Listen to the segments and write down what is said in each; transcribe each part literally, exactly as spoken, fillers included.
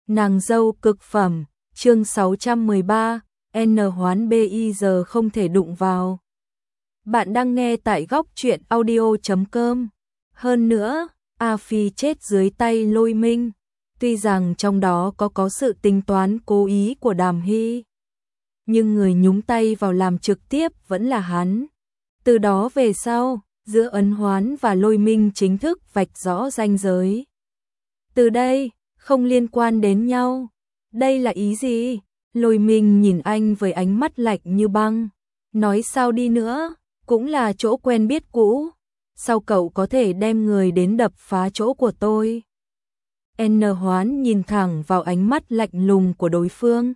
Nàng dâu cực phẩm, chương sáu trăm mười ba, N hoán bây giờ không thể đụng vào. Bạn đang nghe tại góc truyện audio chấm com. Hơn nữa, A Phi chết dưới tay Lôi Minh. Tuy rằng trong đó có có sự tính toán cố ý của Đàm Hy, nhưng người nhúng tay vào làm trực tiếp vẫn là hắn. Từ đó về sau, giữa Ân Hoán và Lôi Minh chính thức vạch rõ ranh giới. Từ đây, không liên quan đến nhau. Đây là ý gì? Lôi Minh nhìn anh với ánh mắt lạnh như băng. Nói sao đi nữa, cũng là chỗ quen biết cũ. Sao cậu có thể đem người đến đập phá chỗ của tôi? N Hoán nhìn thẳng vào ánh mắt lạnh lùng của đối phương.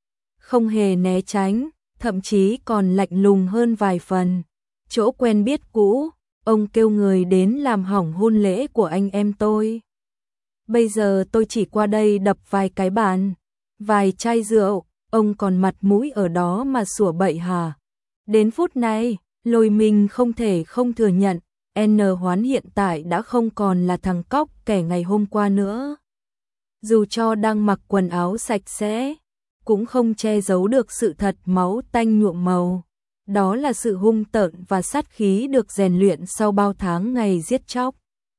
Không hề né tránh, thậm chí còn lạnh lùng hơn vài phần. Chỗ quen biết cũ, ông kêu người đến làm hỏng hôn lễ của anh em tôi. Bây giờ tôi chỉ qua đây đập vài cái bàn, vài chai rượu, ông còn mặt mũi ở đó mà sủa bậy hả? Đến phút này, Lôi Minh không thể không thừa nhận, N Hoán hiện tại đã không còn là thằng cóc kẻ ngày hôm qua nữa. Dù cho đang mặc quần áo sạch sẽ, cũng không che giấu được sự thật máu tanh nhuộm màu. Đó là sự hung tợn và sát khí được rèn luyện sau bao tháng ngày giết chóc.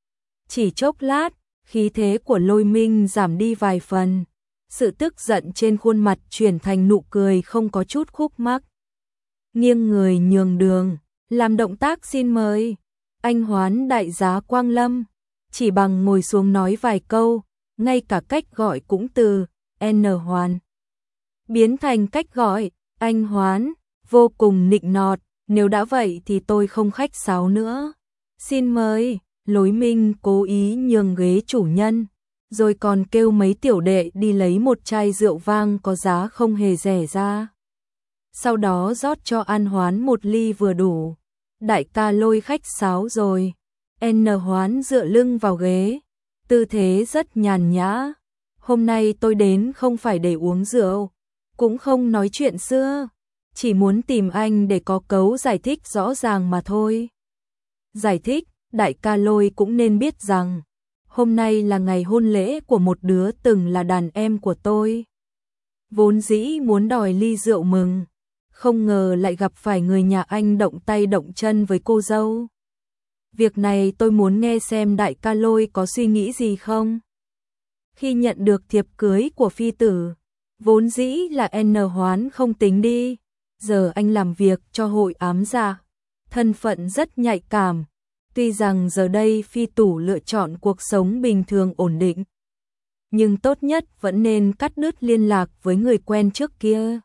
Chỉ chốc lát, khí thế của Lôi Minh giảm đi vài phần. Sự tức giận trên khuôn mặt chuyển thành nụ cười không có chút khúc mắc. Nghiêng người nhường đường, làm động tác xin mời. Anh Hoán đại giá Quang Lâm, chỉ bằng ngồi xuống nói vài câu, ngay cả cách gọi cũng từ N Hoán biến thành cách gọi anh Hoán, vô cùng nịnh nọt. Nếu đã vậy thì tôi không khách sáo nữa. Xin mời. Lôi Minh cố ý nhường ghế chủ nhân, rồi còn kêu mấy tiểu đệ đi lấy một chai rượu vang có giá không hề rẻ ra. Sau đó rót cho An Hoán một ly vừa đủ. Đại ca Lôi khách sáo rồi. N Hoán dựa lưng vào ghế, tư thế rất nhàn nhã. Hôm nay tôi đến không phải để uống rượu, cũng không nói chuyện xưa, chỉ muốn tìm anh để có cấu giải thích rõ ràng mà thôi. Giải thích? Đại ca Lôi cũng nên biết rằng hôm nay là ngày hôn lễ của một đứa từng là đàn em của tôi. Vốn dĩ muốn đòi ly rượu mừng, không ngờ lại gặp phải người nhà anh động tay động chân với cô dâu. Việc này tôi muốn nghe xem đại ca Lôi có suy nghĩ gì không. Khi nhận được thiệp cưới của phi tử, vốn dĩ là N Hoán không tính đi. Giờ anh làm việc cho hội ám gia, thân phận rất nhạy cảm. Tuy rằng giờ đây phi tủ lựa chọn cuộc sống bình thường ổn định, nhưng tốt nhất vẫn nên cắt đứt liên lạc với người quen trước kia.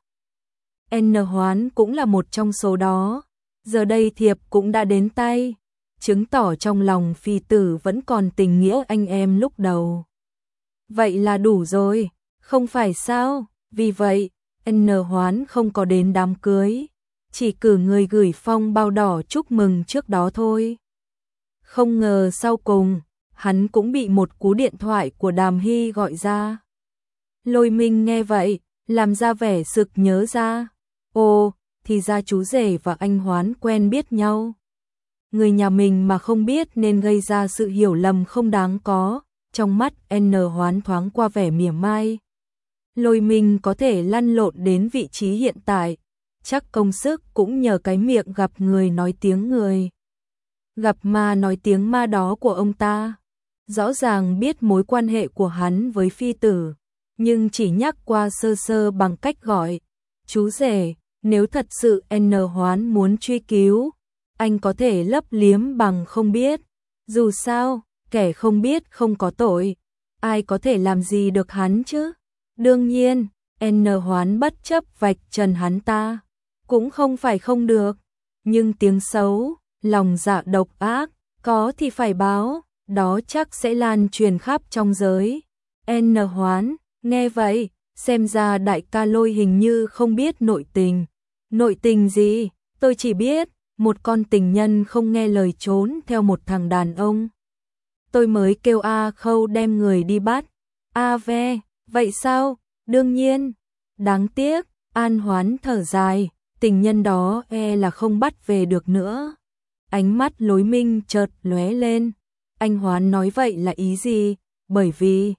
N Hoán cũng là một trong số đó. Giờ đây thiệp cũng đã đến tay, chứng tỏ trong lòng phi tử vẫn còn tình nghĩa anh em lúc đầu. Vậy là đủ rồi, không phải sao? Vì vậy, N Hoán không có đến đám cưới, chỉ cử người gửi phong bao đỏ chúc mừng trước đó thôi. Không ngờ sau cùng, hắn cũng bị một cú điện thoại của Đàm Hy gọi ra. Lôi Minh nghe vậy, làm ra vẻ sực nhớ ra. Ồ, thì ra chú rể và anh Hoán quen biết nhau. Người nhà mình mà không biết nên gây ra sự hiểu lầm không đáng có. Trong mắt N Hoán thoáng qua vẻ mỉa mai. Lôi Minh có thể lăn lộn đến vị trí hiện tại, chắc công sức cũng nhờ cái miệng gặp người nói tiếng người, gặp ma nói tiếng ma đó của ông ta. Rõ ràng biết mối quan hệ của hắn với phi tử, nhưng chỉ nhắc qua sơ sơ bằng cách gọi chú rể. Nếu thật sự N Hoán muốn truy cứu, anh có thể lấp liếm bằng không biết. Dù sao, kẻ không biết không có tội, ai có thể làm gì được hắn chứ? Đương nhiên, N Hoán bất chấp vạch trần hắn ta, cũng không phải không được. Nhưng tiếng xấu, lòng dạ độc ác, có thì phải báo, đó chắc sẽ lan truyền khắp trong giới. N Hoán, nghe vậy, xem ra đại ca Lôi hình như không biết nội tình. Nội tình gì? Tôi chỉ biết, một con tình nhân không nghe lời trốn theo một thằng đàn ông. Tôi mới kêu A Khâu đem người đi bắt. A ve, vậy sao? Đương nhiên. Đáng tiếc, An Hoán thở dài, tình nhân đó e là không bắt về được nữa. Ánh mắt Lôi Minh chợt lóe lên. Anh Hoán nói vậy là ý gì? Bởi vì,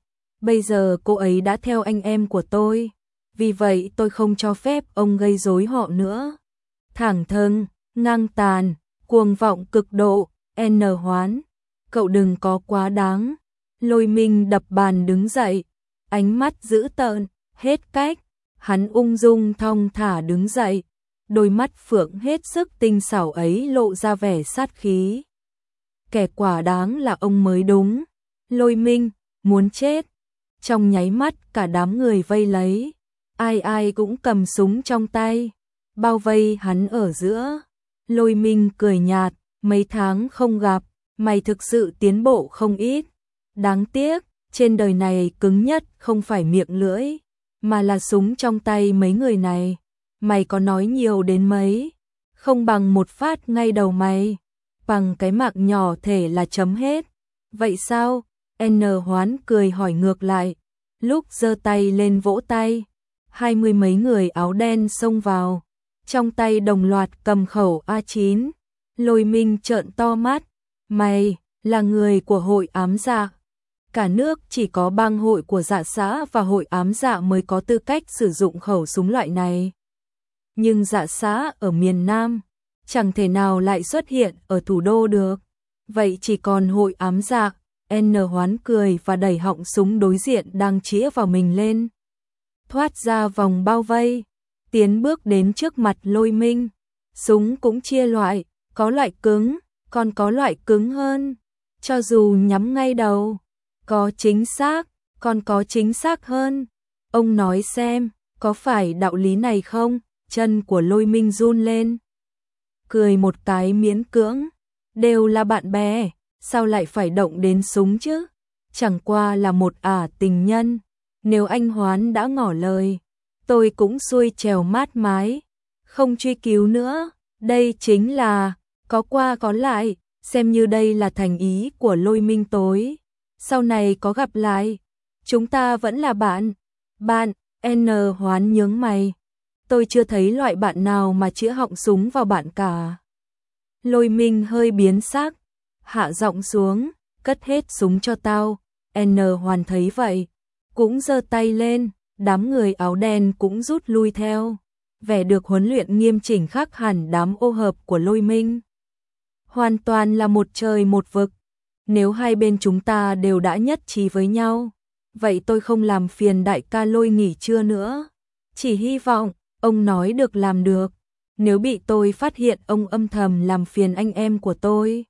Bây giờ cô ấy đã theo anh em của tôi, vì vậy tôi không cho phép ông gây rối họ nữa. Thẳng thừng, ngang tàn, cuồng vọng cực độ, N Hoán, cậu đừng có quá đáng. Lôi Minh đập bàn đứng dậy, ánh mắt dữ tợn, hết cách. Hắn ung dung thong thả đứng dậy, đôi mắt phượng hết sức tinh xảo ấy lộ ra vẻ sát khí. Kẻ quả đáng là ông mới đúng. Lôi Minh, muốn chết. Trong nháy mắt cả đám người vây lấy, ai ai cũng cầm súng trong tay, bao vây hắn ở giữa. Lôi Minh cười nhạt, mấy tháng không gặp, mày thực sự tiến bộ không ít. Đáng tiếc, trên đời này cứng nhất không phải miệng lưỡi, mà là súng trong tay mấy người này. Mày có nói nhiều đến mấy, không bằng một phát ngay đầu mày, bằng cái mạng nhỏ thể là chấm hết. Vậy sao? N Hoán cười hỏi ngược lại, lúc giơ tay lên vỗ tay, hai mươi mấy người áo đen xông vào, trong tay đồng loạt cầm khẩu A chín. Lôi Minh trợn to mắt, mày là người của hội ám dạ? Cả nước chỉ có bang hội của dạ xã và hội ám dạ mới có tư cách sử dụng khẩu súng loại này. Nhưng dạ xã ở miền Nam chẳng thể nào lại xuất hiện ở thủ đô được. Vậy chỉ còn hội ám dạ. N Hoán cười và đẩy họng súng đối diện đang chĩa vào mình lên, thoát ra vòng bao vây, tiến bước đến trước mặt Lôi Minh. Súng cũng chia loại, có loại cứng, còn có loại cứng hơn. Cho dù nhắm ngay đầu, có chính xác, còn có chính xác hơn. Ông nói xem, có phải đạo lý này không? Chân của Lôi Minh run lên, cười một cái miễn cưỡng, đều là bạn bè, sao lại phải động đến súng chứ? Chẳng qua là một ả tình nhân, nếu anh Hoán đã ngỏ lời, tôi cũng xuôi trèo mát mái, không truy cứu nữa. Đây chính là có qua có lại, xem như đây là thành ý của Lôi Minh tối. Sau này có gặp lại, chúng ta vẫn là bạn. Bạn? N Hoán nhướng mày, tôi chưa thấy loại bạn nào mà chĩa họng súng vào bạn cả. Lôi Minh hơi biến sắc, hạ giọng xuống, cất hết súng cho tao. N Hoán thấy vậy, cũng giơ tay lên, đám người áo đen cũng rút lui theo, vẻ được huấn luyện nghiêm chỉnh khác hẳn đám ô hợp của Lôi Minh. Hoàn toàn là một trời một vực. Nếu hai bên chúng ta đều đã nhất trí với nhau, vậy tôi không làm phiền đại ca Lôi nghỉ trưa nữa. Chỉ hy vọng ông nói được làm được. Nếu bị tôi phát hiện ông âm thầm làm phiền anh em của tôi,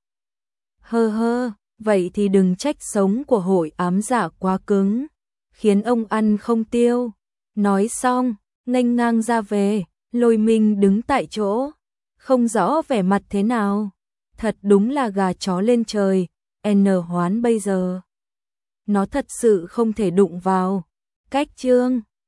hơ hơ, vậy thì đừng trách sống của hội ám dạ quá cứng, khiến ông ăn không tiêu. Nói xong, nghênh ngang ra về. Lôi Minh đứng tại chỗ, không rõ vẻ mặt thế nào. Thật đúng là gà chó lên trời. N Hoán bây giờ, nó thật sự không thể đụng vào. Cách chương